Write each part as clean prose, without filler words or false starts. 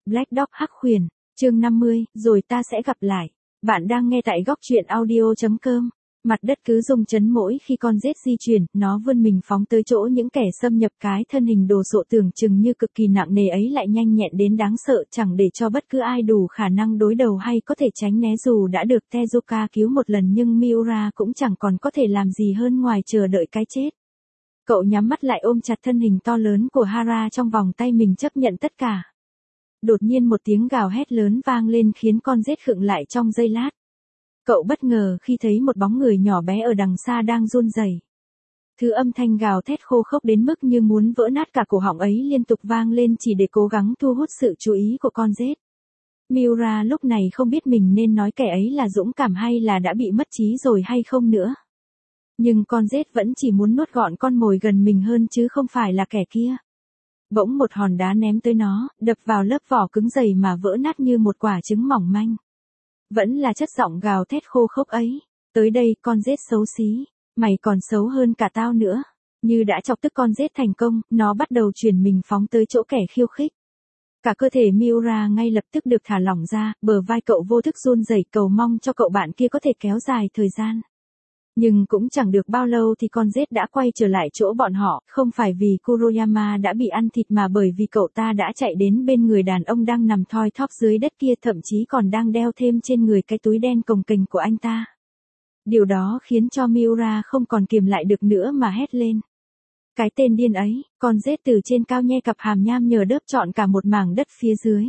Black Dog Hắc Huyền, chương 50, rồi ta sẽ gặp lại. Bạn đang nghe tại góc truyện audio.com. Mặt đất cứ rung chấn mỗi khi con rết di chuyển, nó vươn mình phóng tới chỗ những kẻ xâm nhập, cái thân hình đồ sộ tưởng chừng như cực kỳ nặng nề ấy lại nhanh nhẹn đến đáng sợ, chẳng để cho bất cứ ai đủ khả năng đối đầu hay có thể tránh né. Dù đã được Tezuka cứu một lần nhưng Miura cũng chẳng còn có thể làm gì hơn ngoài chờ đợi cái chết. Cậu nhắm mắt lại ôm chặt thân hình to lớn của Hara trong vòng tay mình, chấp nhận tất cả. Đột nhiên một tiếng gào hét lớn vang lên khiến con rết khựng lại trong giây lát. Cậu bất ngờ khi thấy một bóng người nhỏ bé ở đằng xa đang run rẩy. Thứ âm thanh gào thét khô khốc đến mức như muốn vỡ nát cả cổ họng ấy liên tục vang lên chỉ để cố gắng thu hút sự chú ý của con rết. Miura lúc này không biết mình nên nói kẻ ấy là dũng cảm hay là đã bị mất trí rồi hay không nữa. Nhưng con rết vẫn chỉ muốn nuốt gọn con mồi gần mình hơn chứ không phải là kẻ kia. Bỗng một hòn đá ném tới nó, đập vào lớp vỏ cứng dày mà vỡ nát như một quả trứng mỏng manh. Vẫn là chất giọng gào thét khô khốc ấy. Tới đây, con rết xấu xí. Mày còn xấu hơn cả tao nữa. Như đã chọc tức con rết thành công, nó bắt đầu chuyển mình phóng tới chỗ kẻ khiêu khích. Cả cơ thể Miura ngay lập tức được thả lỏng ra, bờ vai cậu vô thức run rẩy cầu mong cho cậu bạn kia có thể kéo dài thời gian. Nhưng cũng chẳng được bao lâu thì con rết đã quay trở lại chỗ bọn họ, không phải vì Kuroyama đã bị ăn thịt mà bởi vì cậu ta đã chạy đến bên người đàn ông đang nằm thoi thóp dưới đất kia, thậm chí còn đang đeo thêm trên người cái túi đen cồng kềnh của anh ta. Điều đó khiến cho Miura không còn kiềm lại được nữa mà hét lên. Cái tên điên ấy, con rết từ trên cao nhe cặp hàm nham nhở đớp trọn cả một mảng đất phía dưới.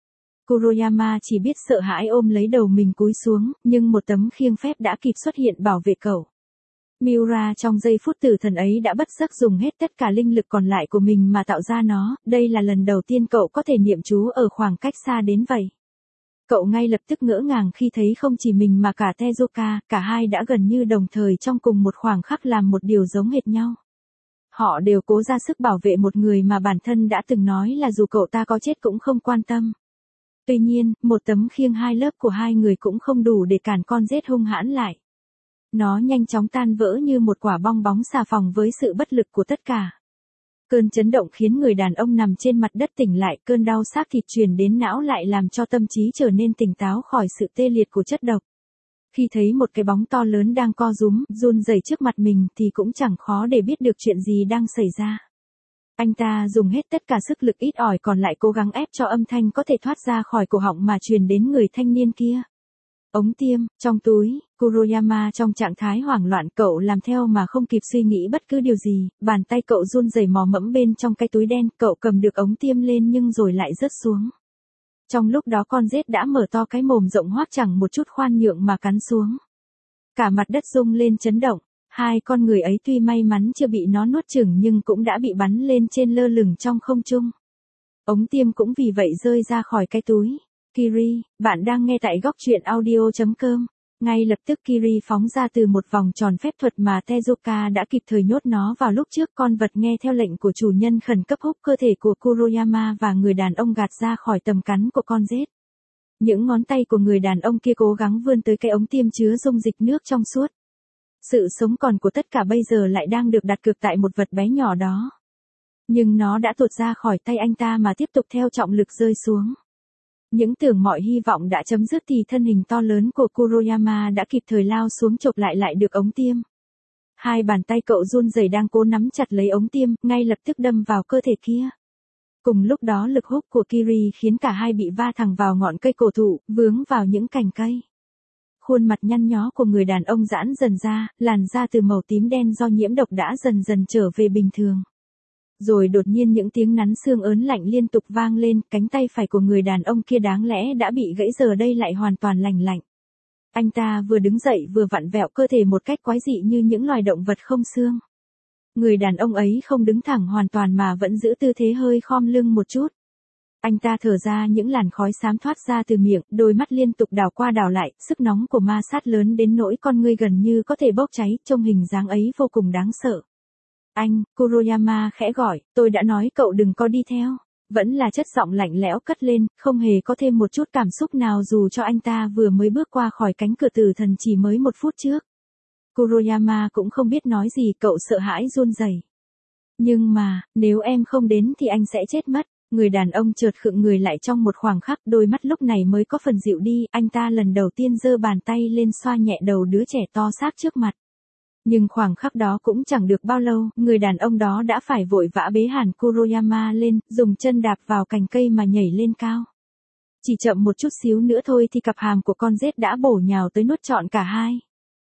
Kuroyama chỉ biết sợ hãi ôm lấy đầu mình cúi xuống, nhưng một tấm khiêng phép đã kịp xuất hiện bảo vệ cậu. Miura trong giây phút tử thần ấy đã bất giác dùng hết tất cả linh lực còn lại của mình mà tạo ra nó, đây là lần đầu tiên cậu có thể niệm chú ở khoảng cách xa đến vậy. Cậu ngay lập tức ngỡ ngàng khi thấy không chỉ mình mà cả Tezuka, cả hai đã gần như đồng thời trong cùng một khoảng khắc làm một điều giống hệt nhau. Họ đều cố ra sức bảo vệ một người mà bản thân đã từng nói là dù cậu ta có chết cũng không quan tâm. Tuy nhiên, một tấm khiêng hai lớp của hai người cũng không đủ để cản con rết hung hãn lại. Nó nhanh chóng tan vỡ như một quả bong bóng xà phòng với sự bất lực của tất cả. Cơn chấn động khiến người đàn ông nằm trên mặt đất tỉnh lại, cơn đau xác thịt truyền đến não lại làm cho tâm trí trở nên tỉnh táo khỏi sự tê liệt của chất độc. Khi thấy một cái bóng to lớn đang co rúm, run rẩy trước mặt mình thì cũng chẳng khó để biết được chuyện gì đang xảy ra. Anh ta dùng hết tất cả sức lực ít ỏi còn lại cố gắng ép cho âm thanh có thể thoát ra khỏi cổ họng mà truyền đến người thanh niên kia. Ống tiêm, trong túi, Kuroyama trong trạng thái hoảng loạn, cậu làm theo mà không kịp suy nghĩ bất cứ điều gì, bàn tay cậu run rẩy mò mẫm bên trong cái túi đen, cậu cầm được ống tiêm lên nhưng rồi lại rớt xuống. Trong lúc đó con rết đã mở to cái mồm rộng hoác chẳng một chút khoan nhượng mà cắn xuống. Cả mặt đất rung lên chấn động. Hai con người ấy tuy may mắn chưa bị nó nuốt chửng nhưng cũng đã bị bắn lên trên lơ lửng trong không trung. Ống tiêm cũng vì vậy rơi ra khỏi cái túi. Kiri, bạn đang nghe tại góc truyện audio.com. Ngay lập tức Kiri phóng ra từ một vòng tròn phép thuật mà Tezuka đã kịp thời nhốt nó vào lúc trước. Con vật nghe theo lệnh của chủ nhân khẩn cấp hút cơ thể của Kuroyama và người đàn ông gạt ra khỏi tầm cắn của con rết. Những ngón tay của người đàn ông kia cố gắng vươn tới cái ống tiêm chứa dung dịch nước trong suốt. Sự sống còn của tất cả bây giờ lại đang được đặt cược tại một vật bé nhỏ đó. Nhưng nó đã tuột ra khỏi tay anh ta mà tiếp tục theo trọng lực rơi xuống. Những tưởng mọi hy vọng đã chấm dứt thì thân hình to lớn của Kuroyama đã kịp thời lao xuống chộp lại được ống tiêm. Hai bàn tay cậu run rẩy đang cố nắm chặt lấy ống tiêm, ngay lập tức đâm vào cơ thể kia. Cùng lúc đó lực hút của Kiri khiến cả hai bị va thẳng vào ngọn cây cổ thụ, vướng vào những cành cây. Khuôn mặt nhăn nhó của người đàn ông giãn dần ra, làn da từ màu tím đen do nhiễm độc đã dần dần trở về bình thường. Rồi đột nhiên những tiếng nắn xương ớn lạnh liên tục vang lên, cánh tay phải của người đàn ông kia đáng lẽ đã bị gãy giờ đây lại hoàn toàn lành lạnh. Anh ta vừa đứng dậy vừa vặn vẹo cơ thể một cách quái dị như những loài động vật không xương. Người đàn ông ấy không đứng thẳng hoàn toàn mà vẫn giữ tư thế hơi khom lưng một chút. Anh ta thở ra những làn khói xám thoát ra từ miệng, đôi mắt liên tục đảo qua đảo lại, sức nóng của ma sát lớn đến nỗi con ngươi gần như có thể bốc cháy, trông hình dáng ấy vô cùng đáng sợ. Anh, Kuroyama khẽ gọi, tôi đã nói cậu đừng có đi theo. Vẫn là chất giọng lạnh lẽo cất lên, không hề có thêm một chút cảm xúc nào dù cho anh ta vừa mới bước qua khỏi cánh cửa tử thần chỉ mới một phút trước. Kuroyama cũng không biết nói gì, cậu sợ hãi run rẩy. Nhưng mà, nếu em không đến thì anh sẽ chết mất. Người đàn ông chợt khựng người lại trong một khoảng khắc, đôi mắt lúc này mới có phần dịu đi, anh ta lần đầu tiên giơ bàn tay lên xoa nhẹ đầu đứa trẻ to xác trước mặt. Nhưng khoảng khắc đó cũng chẳng được bao lâu, người đàn ông đó đã phải vội vã bế Hàn Kuroyama lên, dùng chân đạp vào cành cây mà nhảy lên cao. Chỉ chậm một chút xíu nữa thôi thì cặp hàm của con rết đã bổ nhào tới nuốt trọn cả hai.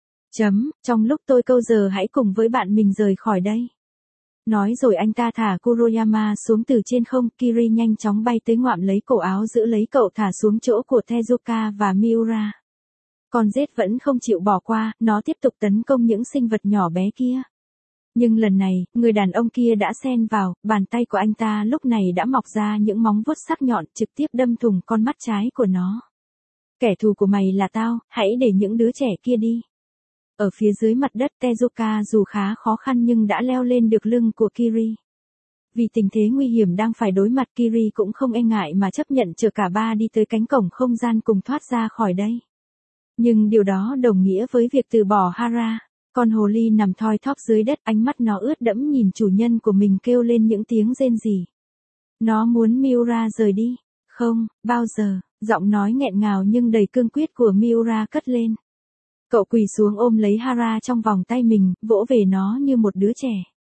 Trong lúc tôi câu giờ hãy cùng với bạn mình rời khỏi đây. Nói rồi anh ta thả Kuroyama xuống từ trên không, Kiri nhanh chóng bay tới ngoạm lấy cổ áo giữ lấy cậu thả xuống chỗ của Tezuka và Miura. Con rết vẫn không chịu bỏ qua, nó tiếp tục tấn công những sinh vật nhỏ bé kia. Nhưng lần này, người đàn ông kia đã xen vào, bàn tay của anh ta lúc này đã mọc ra những móng vuốt sắc nhọn trực tiếp đâm thủng con mắt trái của nó. Kẻ thù của mày là tao, hãy để những đứa trẻ kia đi. Ở phía dưới mặt đất Tezuka dù khá khó khăn nhưng đã leo lên được lưng của Kiri. Vì tình thế nguy hiểm đang phải đối mặt, Kiri cũng không e ngại mà chấp nhận chở cả ba đi tới cánh cổng không gian cùng thoát ra khỏi đây. Nhưng điều đó đồng nghĩa với việc từ bỏ Hara. Con hồ ly nằm thoi thóp dưới đất, ánh mắt nó ướt đẫm nhìn chủ nhân của mình kêu lên những tiếng rên rỉ. Nó muốn Miura rời đi. Không, bao giờ, giọng nói nghẹn ngào nhưng đầy cương quyết của Miura cất lên. Cậu quỳ xuống ôm lấy Hara trong vòng tay mình, vỗ về nó như một đứa trẻ.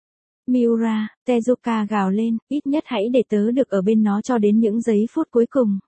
Miura, Tezuka gào lên, ít nhất hãy để tớ được ở bên nó cho đến những giây phút cuối cùng.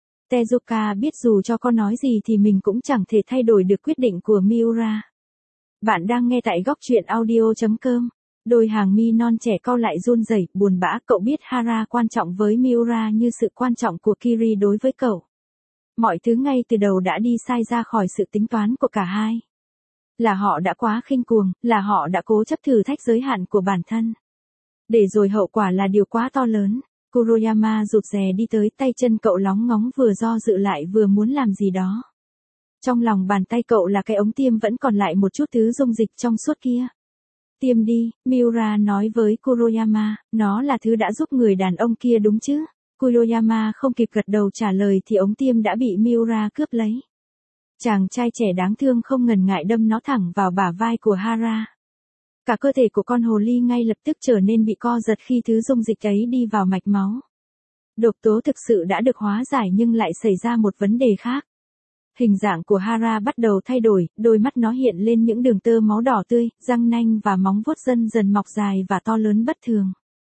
Tezuka biết dù cho con nói gì thì mình cũng chẳng thể thay đổi được quyết định của Miura. Bạn đang nghe tại góc truyện audio.com. Đôi hàng mi non trẻ cau lại run rẩy, buồn bã. Cậu biết Hara quan trọng với Miura như sự quan trọng của Kiri đối với cậu. Mọi thứ ngay từ đầu đã đi sai ra khỏi sự tính toán của cả hai. Là họ đã quá khinh cuồng, là họ đã cố chấp thử thách giới hạn của bản thân. Để rồi hậu quả là điều quá to lớn. Kuroyama rụt rè đi tới, tay chân cậu lóng ngóng vừa do dự lại vừa muốn làm gì đó. Trong lòng bàn tay cậu là cái ống tiêm vẫn còn lại một chút thứ dung dịch trong suốt kia. Tiêm đi, Miura nói với Kuroyama, nó là thứ đã giúp người đàn ông kia đúng chứ? Kuroyama không kịp gật đầu trả lời thì ống tiêm đã bị Miura cướp lấy. Chàng trai trẻ đáng thương không ngần ngại đâm nó thẳng vào bả vai của Hara. Cả cơ thể của con hồ ly ngay lập tức trở nên bị co giật khi thứ dung dịch ấy đi vào mạch máu. Độc tố thực sự đã được hóa giải nhưng lại xảy ra một vấn đề khác. Hình dạng của Hara bắt đầu thay đổi, đôi mắt nó hiện lên những đường tơ máu đỏ tươi, răng nanh và móng vuốt dần dần mọc dài và to lớn bất thường.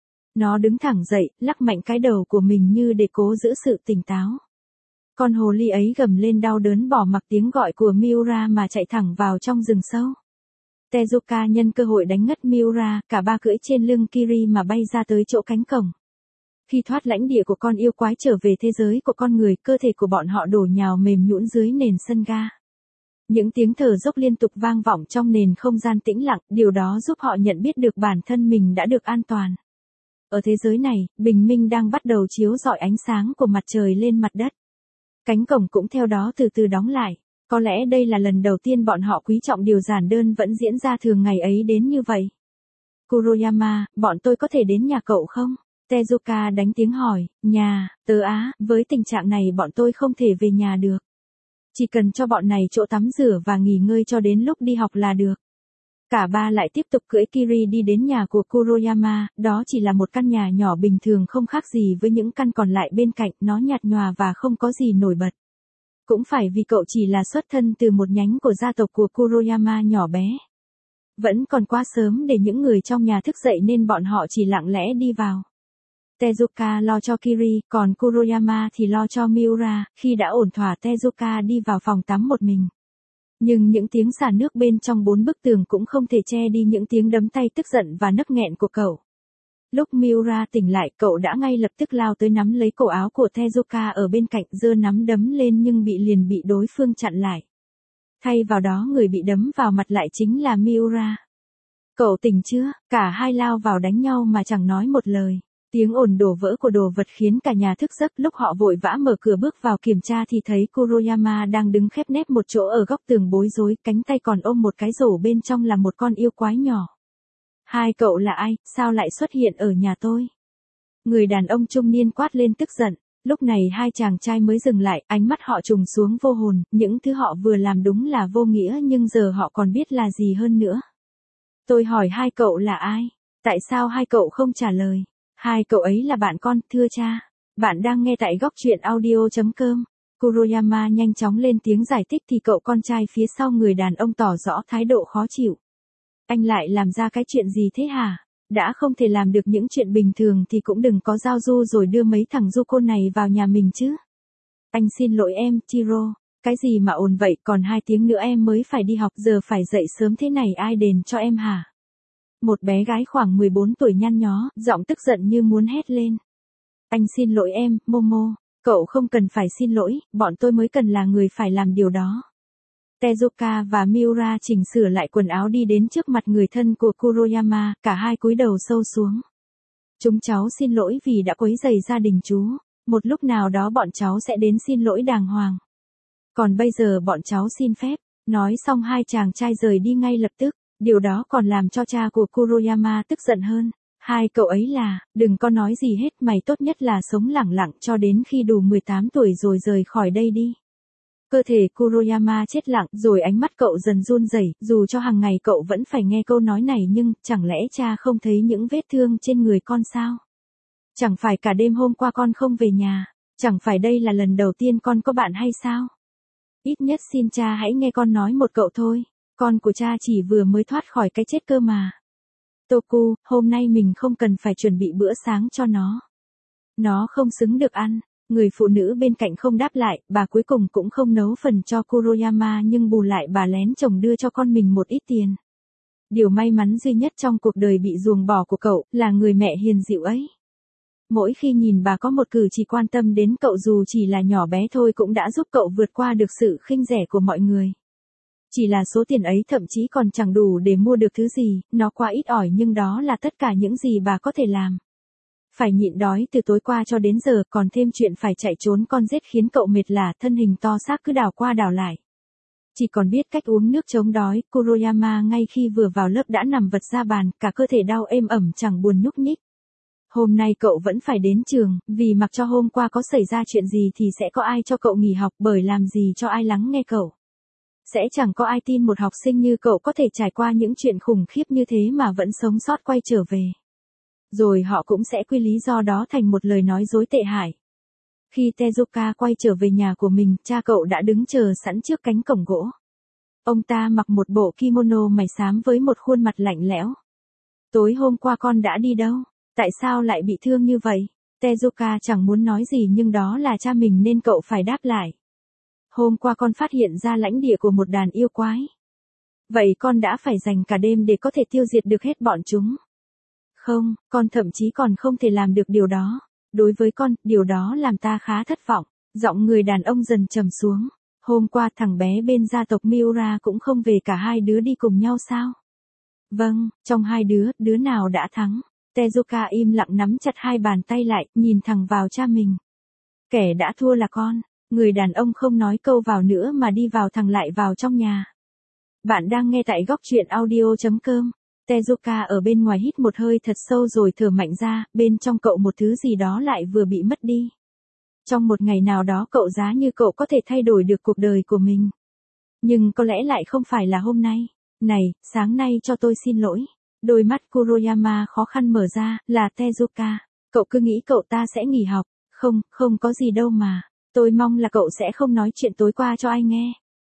Nó đứng thẳng dậy, lắc mạnh cái đầu của mình như để cố giữ sự tỉnh táo. Con hồ ly ấy gầm lên đau đớn bỏ mặc tiếng gọi của Miura mà chạy thẳng vào trong rừng sâu. Tezuka nhân cơ hội đánh ngất Miura, cả ba cưỡi trên lưng Kiri mà bay ra tới chỗ cánh cổng. Khi thoát lãnh địa của con yêu quái trở về thế giới của con người, cơ thể của bọn họ đổ nhào mềm nhũn dưới nền sân ga. Những tiếng thở dốc liên tục vang vọng trong nền không gian tĩnh lặng, điều đó giúp họ nhận biết được bản thân mình đã được an toàn. Ở thế giới này, bình minh đang bắt đầu chiếu rọi ánh sáng của mặt trời lên mặt đất. Cánh cổng cũng theo đó từ từ đóng lại. Có lẽ đây là lần đầu tiên bọn họ quý trọng điều giản đơn vẫn diễn ra thường ngày ấy đến như vậy. Kuroyama, bọn tôi có thể đến nhà cậu không? Tezuka đánh tiếng hỏi, nhà, tớ á, với tình trạng này bọn tôi không thể về nhà được. Chỉ cần cho bọn này chỗ tắm rửa và nghỉ ngơi cho đến lúc đi học là được. Cả ba lại tiếp tục cưỡi Kiri đi đến nhà của Kuroyama, đó chỉ là một căn nhà nhỏ bình thường không khác gì với những căn còn lại bên cạnh, nó nhạt nhòa và không có gì nổi bật. Cũng phải vì cậu chỉ là xuất thân từ một nhánh của gia tộc của Kuroyama nhỏ bé. Vẫn còn quá sớm để những người trong nhà thức dậy nên bọn họ chỉ lặng lẽ đi vào. Tezuka lo cho Kiri, còn Kuroyama thì lo cho Miura. Khi đã ổn thỏa, Tezuka đi vào phòng tắm một mình. Nhưng những tiếng xả nước bên trong 4 bức tường cũng không thể che đi những tiếng đấm tay tức giận và nấc nghẹn của cậu. Lúc Miura tỉnh lại, cậu đã ngay lập tức lao tới nắm lấy cổ áo của Tezuka ở bên cạnh, giơ nắm đấm lên nhưng liền bị đối phương chặn lại. Thay vào đó người bị đấm vào mặt lại chính là Miura. Cậu tỉnh chưa? Cả hai lao vào đánh nhau mà chẳng nói một lời. Tiếng ồn đổ vỡ của đồ vật khiến cả nhà thức giấc. Lúc họ vội vã mở cửa bước vào kiểm tra thì thấy Kuroyama đang đứng khép nép một chỗ ở góc tường bối rối, cánh tay còn ôm một cái rổ bên trong là một con yêu quái nhỏ. Hai cậu là ai, sao lại xuất hiện ở nhà tôi? Người đàn ông trung niên quát lên tức giận. Lúc này hai chàng trai mới dừng lại, ánh mắt họ trùng xuống vô hồn, những thứ họ vừa làm đúng là vô nghĩa nhưng giờ họ còn biết là gì hơn nữa. Tôi hỏi hai cậu là ai? Tại sao hai cậu không trả lời? Hai cậu ấy là bạn con, thưa cha. Bạn đang nghe tại góc truyện audio.com. Kuroyama nhanh chóng lên tiếng giải thích thì cậu con trai phía sau người đàn ông tỏ rõ thái độ khó chịu. Anh lại làm ra cái chuyện gì thế hả? Đã không thể làm được những chuyện bình thường thì cũng đừng có giao du rồi đưa mấy thằng du côn này vào nhà mình chứ. Anh xin lỗi em, Chiro. Cái gì mà ồn vậy, còn 2 tiếng nữa em mới phải đi học, giờ phải dậy sớm thế này ai đền cho em hả? Một bé gái khoảng 14 tuổi nhăn nhó, giọng tức giận như muốn hét lên. Anh xin lỗi em, Momo. Cậu không cần phải xin lỗi, bọn tôi mới cần là người phải làm điều đó. Tezuka và Miura chỉnh sửa lại quần áo đi đến trước mặt người thân của Kuroyama, cả hai cúi đầu sâu xuống. Chúng cháu xin lỗi vì đã quấy rầy gia đình chú. Một lúc nào đó bọn cháu sẽ đến xin lỗi đàng hoàng. Còn bây giờ bọn cháu xin phép. Nói xong hai chàng trai rời đi ngay lập tức. Điều đó còn làm cho cha của Kuroyama tức giận hơn. Hai cậu ấy là, đừng có nói gì hết, mày tốt nhất là sống lẳng lặng cho đến khi đủ 18 tuổi rồi rời khỏi đây đi. Cơ thể Kuroyama chết lặng, rồi ánh mắt cậu dần run rẩy, dù cho hàng ngày cậu vẫn phải nghe câu nói này nhưng, chẳng lẽ cha không thấy những vết thương trên người con sao? Chẳng phải cả đêm hôm qua con không về nhà, chẳng phải đây là lần đầu tiên con có bạn hay sao? Ít nhất xin cha hãy nghe con nói một cậu thôi, con của cha chỉ vừa mới thoát khỏi cái chết cơ mà. Toku, hôm nay mình không cần phải chuẩn bị bữa sáng cho nó. Nó không xứng được ăn. Người phụ nữ bên cạnh không đáp lại, bà cuối cùng cũng không nấu phần cho Kuroyama nhưng bù lại bà lén chồng đưa cho con mình một ít tiền. Điều may mắn duy nhất trong cuộc đời bị ruồng bỏ của cậu là người mẹ hiền dịu ấy. Mỗi khi nhìn bà có một cử chỉ quan tâm đến cậu dù chỉ là nhỏ bé thôi cũng đã giúp cậu vượt qua được sự khinh rẻ của mọi người. Chỉ là số tiền ấy thậm chí còn chẳng đủ để mua được thứ gì, nó quá ít ỏi nhưng đó là tất cả những gì bà có thể làm. Phải nhịn đói từ tối qua cho đến giờ, còn thêm chuyện phải chạy trốn con rết khiến cậu mệt lả, thân hình to xác cứ đảo qua đảo lại. Chỉ còn biết cách uống nước chống đói, Kuroyama ngay khi vừa vào lớp đã nằm vật ra bàn, cả cơ thể đau êm ẩm chẳng buồn nhúc nhích. Hôm nay cậu vẫn phải đến trường, vì mặc cho hôm qua có xảy ra chuyện gì thì sẽ có ai cho cậu nghỉ học, bởi làm gì cho ai lắng nghe cậu. Sẽ chẳng có ai tin một học sinh như cậu có thể trải qua những chuyện khủng khiếp như thế mà vẫn sống sót quay trở về. Rồi họ cũng sẽ quy lý do đó thành một lời nói dối tệ hại. Khi Tezuka quay trở về nhà của mình, cha cậu đã đứng chờ sẵn trước cánh cổng gỗ. Ông ta mặc một bộ kimono màu xám với một khuôn mặt lạnh lẽo. Tối hôm qua con đã đi đâu? Tại sao lại bị thương như vậy? Tezuka chẳng muốn nói gì nhưng đó là cha mình nên cậu phải đáp lại. Hôm qua con phát hiện ra lãnh địa của một đàn yêu quái. Vậy con đã phải dành cả đêm để có thể tiêu diệt được hết bọn chúng. Không, con thậm chí còn không thể làm được điều đó. Đối với con, điều đó làm ta khá thất vọng. Giọng người đàn ông dần trầm xuống. Hôm qua thằng bé bên gia tộc Miura cũng không về, cả hai đứa đi cùng nhau sao? Vâng, trong hai đứa nào đã thắng? Tezuka im lặng nắm chặt hai bàn tay lại, nhìn thẳng vào cha mình. Kẻ đã thua là con. Người đàn ông không nói câu vào nữa mà đi vào thẳng lại vào trong nhà. Bạn đang nghe tại góc truyện audio.com. Tezuka ở bên ngoài hít một hơi thật sâu rồi thở mạnh ra, bên trong cậu một thứ gì đó lại vừa bị mất đi. Trong một ngày nào đó cậu giá như cậu có thể thay đổi được cuộc đời của mình. Nhưng có lẽ lại không phải là hôm nay. Này, sáng nay cho tôi xin lỗi. Đôi mắt Kuroyama khó khăn mở ra, là Tezuka. Cậu cứ nghĩ cậu ta sẽ nghỉ học. Không có gì đâu mà. Tôi mong là cậu sẽ không nói chuyện tối qua cho ai nghe.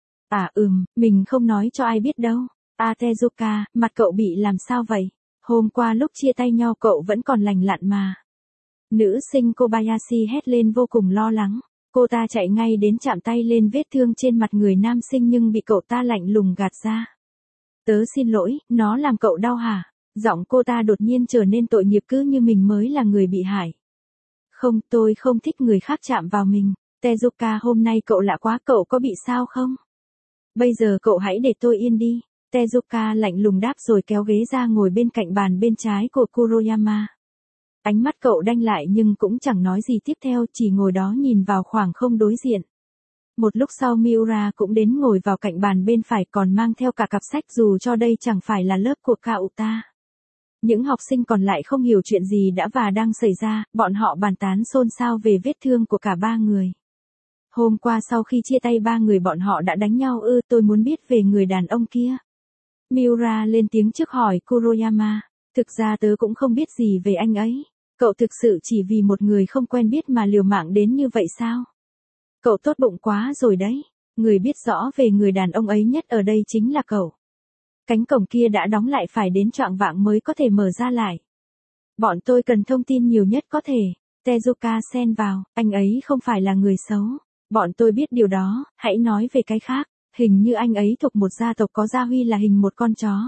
Mình không nói cho ai biết đâu. Tezuka, mặt cậu bị làm sao vậy? Hôm qua lúc chia tay nhau cậu vẫn còn lành lặn mà. Nữ sinh Kobayashi hét lên vô cùng lo lắng. Cô ta chạy ngay đến chạm tay lên vết thương trên mặt người nam sinh nhưng bị cậu ta lạnh lùng gạt ra. Tớ xin lỗi, nó làm cậu đau hả? Giọng cô ta đột nhiên trở nên tội nghiệp cứ như mình mới là người bị hại. Không, tôi không thích người khác chạm vào mình. Tezuka, hôm nay cậu lạ quá, cậu có bị sao không? Bây giờ cậu hãy để tôi yên đi. Tezuka lạnh lùng đáp rồi kéo ghế ra ngồi bên cạnh bàn bên trái của Kuroyama. Ánh mắt cậu đanh lại nhưng cũng chẳng nói gì tiếp theo, chỉ ngồi đó nhìn vào khoảng không đối diện. Một lúc sau Miura cũng đến ngồi vào cạnh bàn bên phải, còn mang theo cả cặp sách dù cho đây chẳng phải là lớp của Kauta. Những học sinh còn lại không hiểu chuyện gì đã và đang xảy ra, bọn họ bàn tán xôn xao về vết thương của cả ba người. Hôm qua sau khi chia tay ba người bọn họ đã đánh nhau ư? Tôi muốn biết về người đàn ông kia. Miura lên tiếng trước hỏi Kuroyama. Thực ra tớ cũng không biết gì về anh ấy. Cậu thực sự chỉ vì một người không quen biết mà liều mạng đến như vậy sao? Cậu tốt bụng quá rồi đấy. Người biết rõ về người đàn ông ấy nhất ở đây chính là cậu. Cánh cổng kia đã đóng lại, phải đến choạng vạng mới có thể mở ra lại. Bọn tôi cần thông tin nhiều nhất có thể. Tezuka xen vào, anh ấy không phải là người xấu. Bọn tôi biết điều đó, hãy nói về cái khác. Hình như anh ấy thuộc một gia tộc có gia huy là hình một con chó.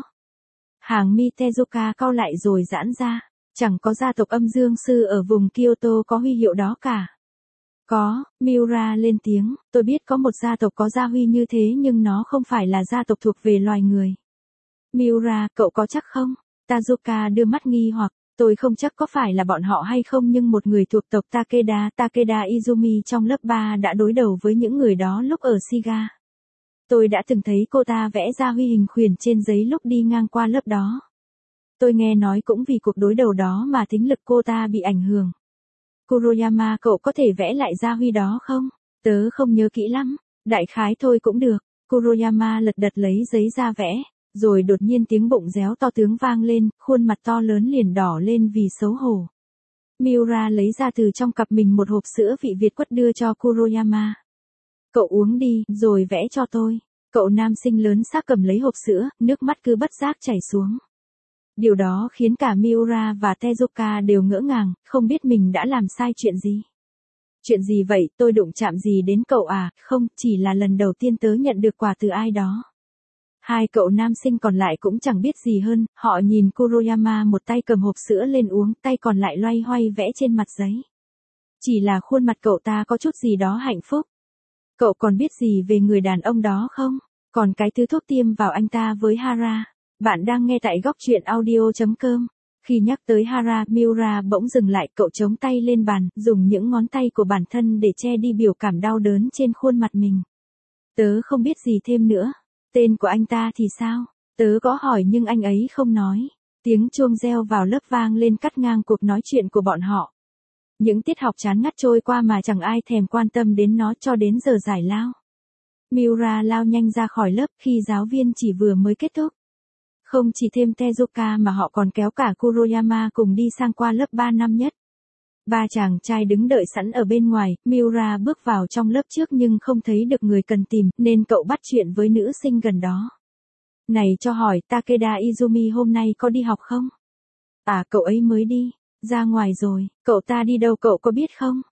Hàng mi Tezuka cau lại rồi giãn ra. Chẳng có gia tộc âm dương sư ở vùng Kyoto có huy hiệu đó cả. Có, Miura lên tiếng, tôi biết có một gia tộc có gia huy như thế nhưng nó không phải là gia tộc thuộc về loài người. Miura, cậu có chắc không? Tezuka đưa mắt nghi hoặc, tôi không chắc có phải là bọn họ hay không nhưng một người thuộc tộc Takeda Izumi trong lớp 3 đã đối đầu với những người đó lúc ở Shiga. Tôi đã từng thấy cô ta vẽ ra huy hình khuyển trên giấy lúc đi ngang qua lớp đó. Tôi nghe nói cũng vì cuộc đối đầu đó mà thính lực cô ta bị ảnh hưởng. Kuroyama, cậu có thể vẽ lại gia huy đó không? Tớ không nhớ kỹ lắm, đại khái thôi cũng được. Kuroyama lật đật lấy giấy ra vẽ, rồi đột nhiên tiếng bụng réo to tướng vang lên, khuôn mặt to lớn liền đỏ lên vì xấu hổ. Miura lấy ra từ trong cặp mình một hộp sữa vị Việt quất đưa cho Kuroyama. Cậu uống đi, rồi vẽ cho tôi. Cậu nam sinh lớn xác cầm lấy hộp sữa, nước mắt cứ bất giác chảy xuống. Điều đó khiến cả Miura và Tezuka đều ngỡ ngàng, không biết mình đã làm sai chuyện gì. Chuyện gì vậy, tôi đụng chạm gì đến cậu à? Không, chỉ là lần đầu tiên tớ nhận được quà từ ai đó. Hai cậu nam sinh còn lại cũng chẳng biết gì hơn, họ nhìn Kuroyama một tay cầm hộp sữa lên uống, tay còn lại loay hoay vẽ trên mặt giấy. Chỉ là khuôn mặt cậu ta có chút gì đó hạnh phúc. Cậu còn biết gì về người đàn ông đó không? Còn cái thứ thuốc tiêm vào anh ta với Hara. Bạn đang nghe tại góc truyện audio.com. Khi nhắc tới Hara, Miura bỗng dừng lại, cậu chống tay lên bàn, dùng những ngón tay của bản thân để che đi biểu cảm đau đớn trên khuôn mặt mình. Tớ không biết gì thêm nữa. Tên của anh ta thì sao? Tớ có hỏi nhưng anh ấy không nói. Tiếng chuông reo vào lớp vang lên cắt ngang cuộc nói chuyện của bọn họ. Những tiết học chán ngắt trôi qua mà chẳng ai thèm quan tâm đến nó cho đến giờ giải lao. Miura lao nhanh ra khỏi lớp khi giáo viên chỉ vừa mới kết thúc. Không chỉ thêm Tezuka mà họ còn kéo cả Kuroyama cùng đi sang qua lớp 3 năm nhất. Ba chàng trai đứng đợi sẵn ở bên ngoài, Miura bước vào trong lớp trước nhưng không thấy được người cần tìm, nên cậu bắt chuyện với nữ sinh gần đó. Này cho hỏi, Takeda Izumi hôm nay có đi học không? À, cậu ấy mới đi ra ngoài rồi, cậu ta đi đâu cậu có biết không?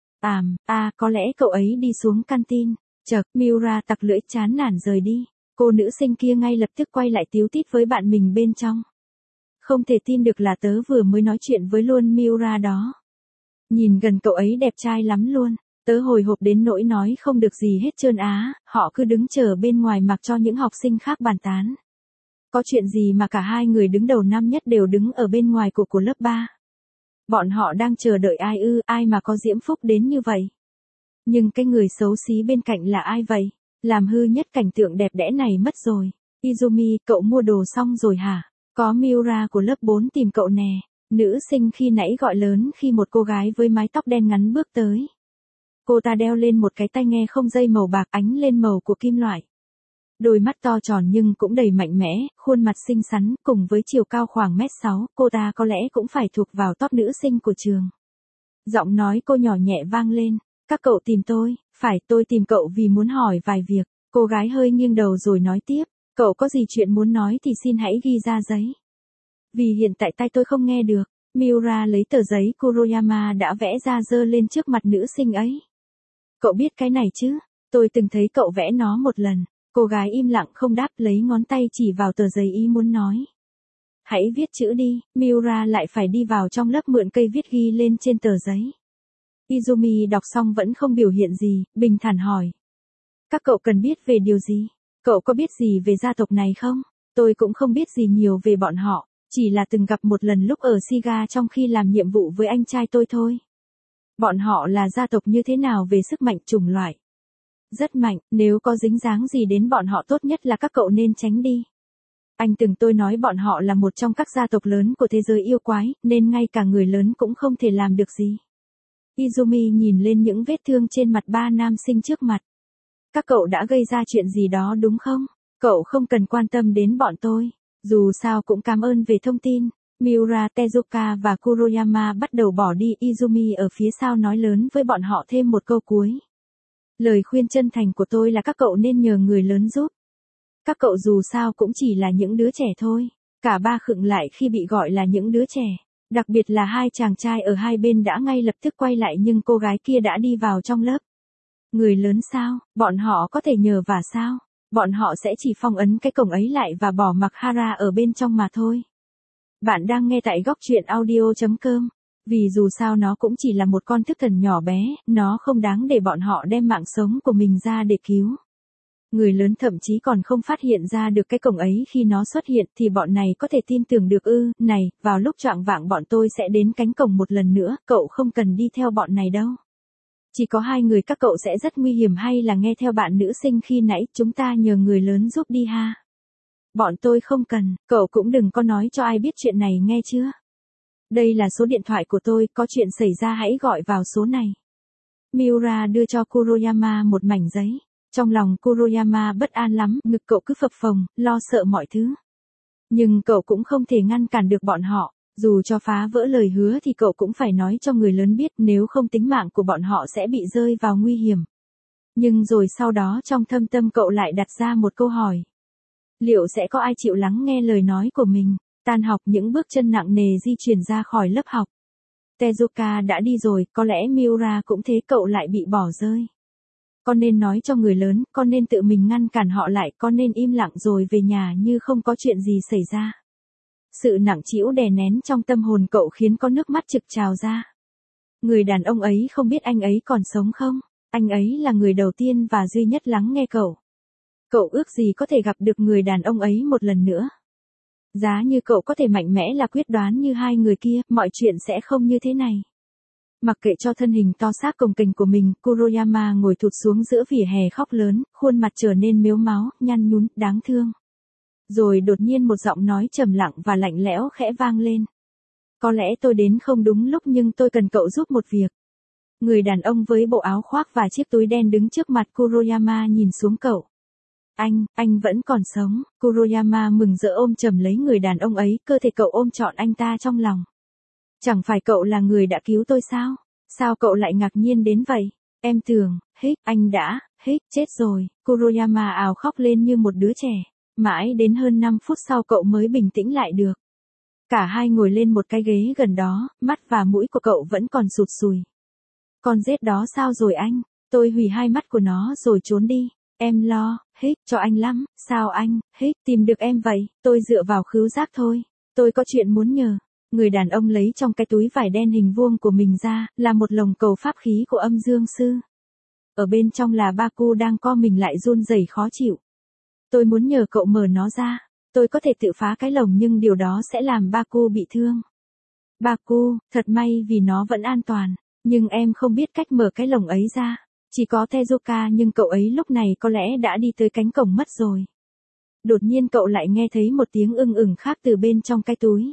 Có lẽ cậu ấy đi xuống canteen. Chợt, Miura tặc lưỡi chán nản rời đi. Cô nữ sinh kia ngay lập tức quay lại tíu tít với bạn mình bên trong. Không thể tin được là tớ vừa mới nói chuyện với luôn Miura đó. Nhìn gần cậu ấy đẹp trai lắm luôn. Tớ hồi hộp đến nỗi nói không được gì hết trơn á, họ cứ đứng chờ bên ngoài mặc cho những học sinh khác bàn tán. Có chuyện gì mà cả hai người đứng đầu năm nhất đều đứng ở bên ngoài của lớp 3. Bọn họ đang chờ đợi ai ư, ai mà có diễm phúc đến như vậy. Nhưng cái người xấu xí bên cạnh là ai vậy? Làm hư nhất cảnh tượng đẹp đẽ này mất rồi. Izumi, cậu mua đồ xong rồi hả? Có Miura của lớp 4 tìm cậu nè. Nữ sinh khi nãy gọi lớn khi một cô gái với mái tóc đen ngắn bước tới. Cô ta đeo lên một cái tai nghe không dây màu bạc ánh lên màu của kim loại. Đôi mắt to tròn nhưng cũng đầy mạnh mẽ, khuôn mặt xinh xắn, cùng với chiều cao khoảng 1m6, cô ta có lẽ cũng phải thuộc vào top nữ sinh của trường. Giọng nói cô nhỏ nhẹ vang lên, các cậu tìm tôi, phải tôi tìm cậu vì muốn hỏi vài việc. Cô gái hơi nghiêng đầu rồi nói tiếp, cậu có gì chuyện muốn nói thì xin hãy ghi ra giấy. Vì hiện tại tai tôi không nghe được. Miura lấy tờ giấy Kuroyama đã vẽ ra giơ lên trước mặt nữ sinh ấy. Cậu biết cái này chứ? Tôi từng thấy cậu vẽ nó một lần. Cô gái im lặng không đáp, lấy ngón tay chỉ vào tờ giấy ý muốn nói. Hãy viết chữ đi. Miura lại phải đi vào trong lớp mượn cây viết ghi lên trên tờ giấy. Izumi đọc xong vẫn không biểu hiện gì, bình thản hỏi. Các cậu cần biết về điều gì? Cậu có biết gì về gia tộc này không? Tôi cũng không biết gì nhiều về bọn họ, chỉ là từng gặp một lần lúc ở Shiga trong khi làm nhiệm vụ với anh trai tôi thôi. Bọn họ là gia tộc như thế nào về sức mạnh chủng loại? Rất mạnh, nếu có dính dáng gì đến bọn họ tốt nhất là các cậu nên tránh đi. Anh từng tôi nói bọn họ là một trong các gia tộc lớn của thế giới yêu quái, nên ngay cả người lớn cũng không thể làm được gì. Izumi nhìn lên những vết thương trên mặt ba nam sinh trước mặt. Các cậu đã gây ra chuyện gì đó đúng không? Cậu không cần quan tâm đến bọn tôi. Dù sao cũng cảm ơn về thông tin. Miura, Tezuka và Kuroyama bắt đầu bỏ đi, Izumi ở phía sau nói lớn với bọn họ thêm một câu cuối. Lời khuyên chân thành của tôi là các cậu nên nhờ người lớn giúp. Các cậu dù sao cũng chỉ là những đứa trẻ thôi. Cả ba khựng lại khi bị gọi là những đứa trẻ. Đặc biệt là hai chàng trai ở hai bên đã ngay lập tức quay lại nhưng cô gái kia đã đi vào trong lớp. Người lớn sao, bọn họ có thể nhờ vả sao? Bọn họ sẽ chỉ phong ấn cái cổng ấy lại và bỏ mặc Hara ở bên trong mà thôi. Bạn đang nghe tại góc truyện audio.com. Vì dù sao nó cũng chỉ là một con thức thần nhỏ bé, nó không đáng để bọn họ đem mạng sống của mình ra để cứu. Người lớn thậm chí còn không phát hiện ra được cái cổng ấy khi nó xuất hiện thì bọn này có thể tin tưởng được ư? Này, vào lúc choạng vạng bọn tôi sẽ đến cánh cổng một lần nữa, cậu không cần đi theo bọn này đâu. Chỉ có hai người các cậu sẽ rất nguy hiểm hay là nghe theo bạn nữ sinh khi nãy, chúng ta nhờ người lớn giúp đi ha. Bọn tôi không cần, cậu cũng đừng có nói cho ai biết chuyện này nghe chưa? Đây là số điện thoại của tôi, có chuyện xảy ra hãy gọi vào số này. Miura đưa cho Kuroyama một mảnh giấy. Trong lòng Kuroyama bất an lắm, ngực cậu cứ phập phồng, lo sợ mọi thứ. Nhưng cậu cũng không thể ngăn cản được bọn họ, dù cho phá vỡ lời hứa thì cậu cũng phải nói cho người lớn biết, nếu không tính mạng của bọn họ sẽ bị rơi vào nguy hiểm. Nhưng rồi sau đó trong thâm tâm cậu lại đặt ra một câu hỏi. Liệu sẽ có ai chịu lắng nghe lời nói của mình? Tan học, những bước chân nặng nề di chuyển ra khỏi lớp học. Tezuka đã đi rồi, có lẽ Miura cũng thế, cậu lại bị bỏ rơi. Con nên nói cho người lớn, con nên tự mình ngăn cản họ lại, con nên im lặng rồi về nhà như không có chuyện gì xảy ra. Sự nặng trĩu đè nén trong tâm hồn cậu khiến có nước mắt trực trào ra. Người đàn ông ấy không biết anh ấy còn sống không? Anh ấy là người đầu tiên và duy nhất lắng nghe cậu. Cậu ước gì có thể gặp được người đàn ông ấy một lần nữa. Giá như cậu có thể mạnh mẽ là quyết đoán như hai người kia, mọi chuyện sẽ không như thế này. Mặc kệ cho thân hình to xác cồng kềnh của mình, Kuroyama ngồi thụt xuống giữa vỉa hè khóc lớn, khuôn mặt trở nên mếu máo, nhăn nhúm, đáng thương. Rồi đột nhiên một giọng nói trầm lặng và lạnh lẽo khẽ vang lên. Có lẽ tôi đến không đúng lúc nhưng tôi cần cậu giúp một việc. Người đàn ông với bộ áo khoác và chiếc túi đen đứng trước mặt Kuroyama nhìn xuống cậu. Anh vẫn còn sống. Kuroyama mừng rỡ ôm chầm lấy người đàn ông ấy, cơ thể cậu ôm trọn anh ta trong lòng. Chẳng phải cậu là người đã cứu tôi sao? Sao cậu lại ngạc nhiên đến vậy? Em tưởng, anh đã, chết rồi. Kuroyama ào khóc lên như một đứa trẻ. Mãi đến hơn 5 phút sau cậu mới bình tĩnh lại được. Cả hai ngồi lên một cái ghế gần đó, mắt và mũi của cậu vẫn còn sụt sùi. Con rết đó sao rồi anh? Tôi hủy hai mắt của nó rồi trốn đi. Em lo, cho anh lắm. Sao anh, tìm được em vậy? Tôi dựa vào khứu giác thôi. Tôi có chuyện muốn nhờ. Người đàn ông lấy trong cái túi vải đen hình vuông của mình ra, là một lồng cầu pháp khí của âm dương sư. Ở bên trong là Baku đang co mình lại run rẩy khó chịu. Tôi muốn nhờ cậu mở nó ra. Tôi có thể tự phá cái lồng nhưng điều đó sẽ làm Baku bị thương. Baku, thật may vì nó vẫn an toàn. Nhưng em không biết cách mở cái lồng ấy ra. Chỉ có Tezuka nhưng cậu ấy lúc này có lẽ đã đi tới cánh cổng mất rồi. Đột nhiên cậu lại nghe thấy một tiếng ưng khác từ bên trong cái túi.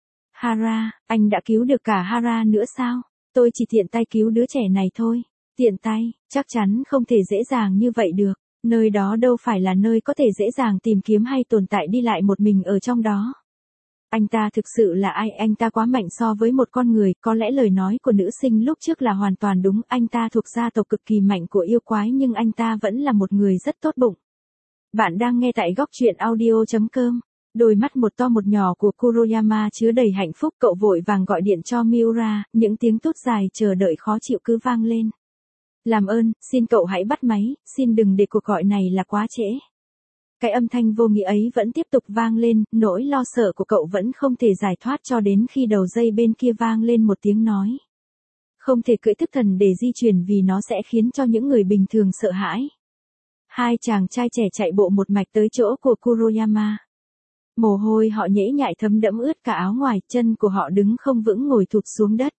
Hara, anh đã cứu được cả Hara nữa sao? Tôi chỉ tiện tay cứu đứa trẻ này thôi. Tiện tay, chắc chắn không thể dễ dàng như vậy được. Nơi đó đâu phải là nơi có thể dễ dàng tìm kiếm hay tồn tại đi lại một mình ở trong đó. Anh ta thực sự là ai? Anh ta quá mạnh so với một con người, có lẽ lời nói của nữ sinh lúc trước là hoàn toàn đúng, anh ta thuộc gia tộc cực kỳ mạnh của yêu quái nhưng anh ta vẫn là một người rất tốt bụng. Bạn đang nghe tại góc truyện audio.com. Đôi mắt một to một nhỏ của Kuroyama chứa đầy hạnh phúc, cậu vội vàng gọi điện cho Miura, những tiếng tút dài chờ đợi khó chịu cứ vang lên. Làm ơn, xin cậu hãy bắt máy, xin đừng để cuộc gọi này là quá trễ. Cái âm thanh vô nghĩa ấy vẫn tiếp tục vang lên, nỗi lo sợ của cậu vẫn không thể giải thoát cho đến khi đầu dây bên kia vang lên một tiếng nói. Không thể cưỡi thức thần để di chuyển vì nó sẽ khiến cho những người bình thường sợ hãi. Hai chàng trai trẻ chạy bộ một mạch tới chỗ của Kuroyama. Mồ hôi họ nhễ nhại thấm đẫm ướt cả áo ngoài, chân của họ đứng không vững ngồi thụt xuống đất.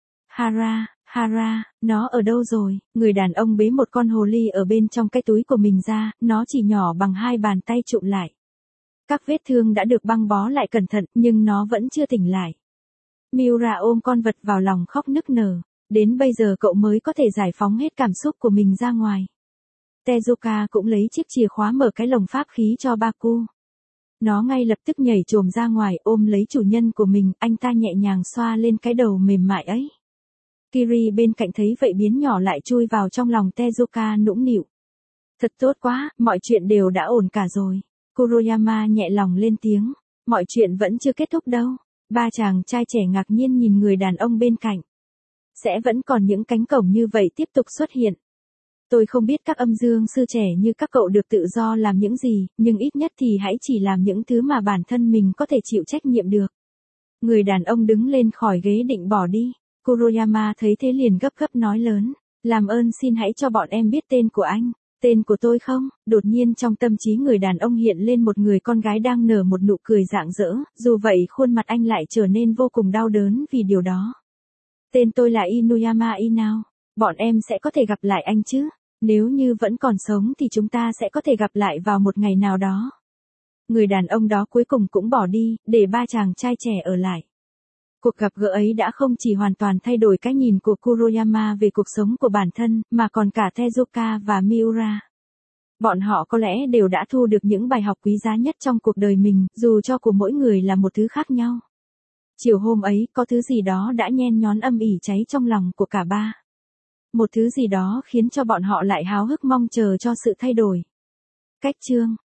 Hara, nó ở đâu rồi? Người đàn ông bế một con hồ ly ở bên trong cái túi của mình ra, nó chỉ nhỏ bằng hai bàn tay chụm lại. Các vết thương đã được băng bó lại cẩn thận, nhưng nó vẫn chưa tỉnh lại. Miura ôm con vật vào lòng khóc nức nở. Đến bây giờ cậu mới có thể giải phóng hết cảm xúc của mình ra ngoài. Tezuka cũng lấy chiếc chìa khóa mở cái lồng pháp khí cho Baku. Nó ngay lập tức nhảy chồm ra ngoài ôm lấy chủ nhân của mình, anh ta nhẹ nhàng xoa lên cái đầu mềm mại ấy. Kiri bên cạnh thấy vậy biến nhỏ lại chui vào trong lòng Tezuka nũng nịu. Thật tốt quá, mọi chuyện đều đã ổn cả rồi. Kuroyama nhẹ lòng lên tiếng. Mọi chuyện vẫn chưa kết thúc đâu. Ba chàng trai trẻ ngạc nhiên nhìn người đàn ông bên cạnh. Sẽ vẫn còn những cánh cổng như vậy tiếp tục xuất hiện. Tôi không biết các âm dương sư trẻ như các cậu được tự do làm những gì, nhưng ít nhất thì hãy chỉ làm những thứ mà bản thân mình có thể chịu trách nhiệm được. Người đàn ông đứng lên khỏi ghế định bỏ đi. Kuroyama thấy thế liền gấp gáp nói lớn. Làm ơn xin hãy cho bọn em biết tên của anh. Tên của tôi không? Đột nhiên trong tâm trí người đàn ông hiện lên một người con gái đang nở một nụ cười rạng rỡ, dù vậy khuôn mặt anh lại trở nên vô cùng đau đớn vì điều đó. Tên tôi là Inuyama Inao. Bọn em sẽ có thể gặp lại anh chứ? Nếu như vẫn còn sống thì chúng ta sẽ có thể gặp lại vào một ngày nào đó. Người đàn ông đó cuối cùng cũng bỏ đi, để ba chàng trai trẻ ở lại. Cuộc gặp gỡ ấy đã không chỉ hoàn toàn thay đổi cái nhìn của Kuroyama về cuộc sống của bản thân, mà còn cả Tezuka và Miura. Bọn họ có lẽ đều đã thu được những bài học quý giá nhất trong cuộc đời mình, dù cho của mỗi người là một thứ khác nhau. Chiều hôm ấy, có thứ gì đó đã nhen nhón âm ỉ cháy trong lòng của cả ba. Một thứ gì đó khiến cho bọn họ lại háo hức mong chờ cho sự thay đổi. Cách chương